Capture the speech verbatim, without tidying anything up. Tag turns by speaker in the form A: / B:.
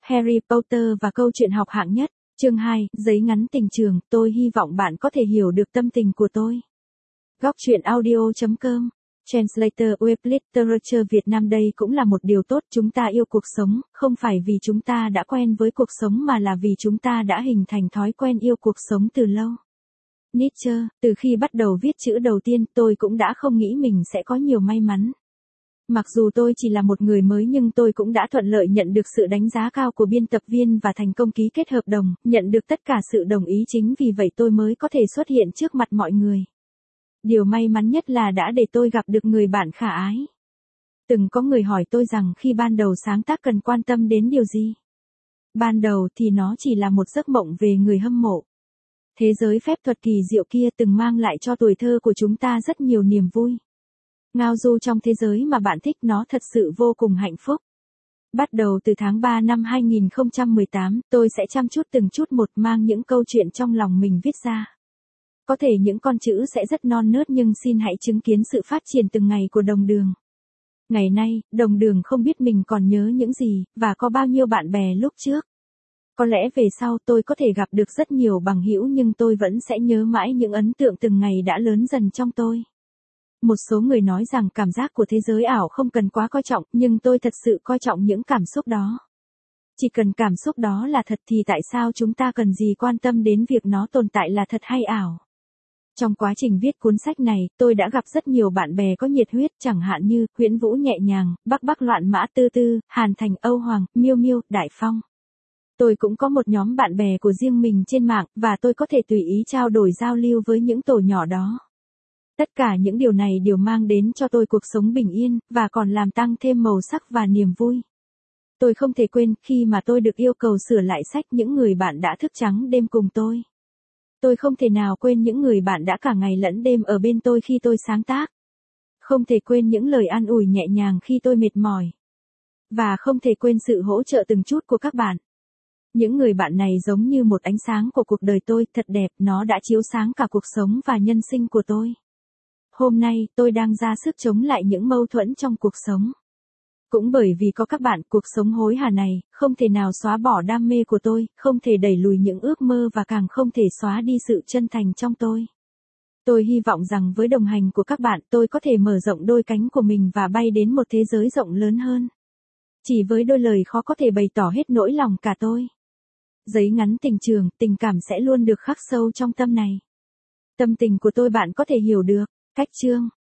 A: Harry Potter và câu chuyện học hạng nhất. Chương hai, giấy ngắn tình trường, tôi hy vọng bạn có thể hiểu được tâm tình của tôi. Góc truyện audio chấm com. Translator Web Literature Việt Nam. Đây cũng là một điều tốt, chúng ta yêu cuộc sống, không phải vì chúng ta đã quen với cuộc sống mà là vì chúng ta đã hình thành thói quen yêu cuộc sống từ lâu. Nietzsche. Từ khi bắt đầu viết chữ đầu tiên, tôi cũng đã không nghĩ mình sẽ có nhiều may mắn. Mặc dù tôi chỉ là một người mới nhưng tôi cũng đã thuận lợi nhận được sự đánh giá cao của biên tập viên và thành công ký kết hợp đồng, nhận được tất cả sự đồng ý, chính vì vậy tôi mới có thể xuất hiện trước mặt mọi người. Điều may mắn nhất là đã để tôi gặp được người bạn khả ái. Từng có người hỏi tôi rằng khi ban đầu sáng tác cần quan tâm đến điều gì. Ban đầu thì nó chỉ là một giấc mộng về người hâm mộ. Thế giới phép thuật kỳ diệu kia từng mang lại cho tuổi thơ của chúng ta rất nhiều niềm vui. Ngao du trong thế giới mà bạn thích, nó thật sự vô cùng hạnh phúc. Bắt đầu từ tháng ba năm hai nghìn không trăm mười tám, tôi sẽ chăm chút từng chút một mang những câu chuyện trong lòng mình viết ra. Có thể những con chữ sẽ rất non nớt nhưng xin hãy chứng kiến sự phát triển từng ngày của Đồng Đường. Ngày nay, Đồng Đường không biết mình còn nhớ những gì, và có bao nhiêu bạn bè lúc trước. Có lẽ về sau tôi có thể gặp được rất nhiều bằng hữu nhưng tôi vẫn sẽ nhớ mãi những ấn tượng từng ngày đã lớn dần trong tôi. Một số người nói rằng cảm giác của thế giới ảo không cần quá coi trọng, nhưng tôi thật sự coi trọng những cảm xúc đó. Chỉ cần cảm xúc đó là thật thì tại sao chúng ta cần gì quan tâm đến việc nó tồn tại là thật hay ảo? Trong quá trình viết cuốn sách này, tôi đã gặp rất nhiều bạn bè có nhiệt huyết, chẳng hạn như Huyễn Vũ nhẹ nhàng, Bắc Bắc loạn mã tư tư, Hàn Thành, Âu Hoàng, Miêu Miêu, Đại Phong. Tôi cũng có một nhóm bạn bè của riêng mình trên mạng, và tôi có thể tùy ý trao đổi giao lưu với những tổ nhỏ đó. Tất cả những điều này đều mang đến cho tôi cuộc sống bình yên, và còn làm tăng thêm màu sắc và niềm vui. Tôi không thể quên khi mà tôi được yêu cầu sửa lại sách, những người bạn đã thức trắng đêm cùng tôi. Tôi không thể nào quên những người bạn đã cả ngày lẫn đêm ở bên tôi khi tôi sáng tác. Không thể quên những lời an ủi nhẹ nhàng khi tôi mệt mỏi. Và không thể quên sự hỗ trợ từng chút của các bạn. Những người bạn này giống như một ánh sáng của cuộc đời tôi, thật đẹp, nó đã chiếu sáng cả cuộc sống và nhân sinh của tôi. Hôm nay, tôi đang ra sức chống lại những mâu thuẫn trong cuộc sống. Cũng bởi vì có các bạn, cuộc sống hối hả này, không thể nào xóa bỏ đam mê của tôi, không thể đẩy lùi những ước mơ và càng không thể xóa đi sự chân thành trong tôi. Tôi hy vọng rằng với đồng hành của các bạn, tôi có thể mở rộng đôi cánh của mình và bay đến một thế giới rộng lớn hơn. Chỉ với đôi lời khó có thể bày tỏ hết nỗi lòng cả tôi. Giấy ngắn tình trường, tình cảm sẽ luôn được khắc sâu trong tâm này. Tâm tình của tôi bạn có thể hiểu được. Cách chương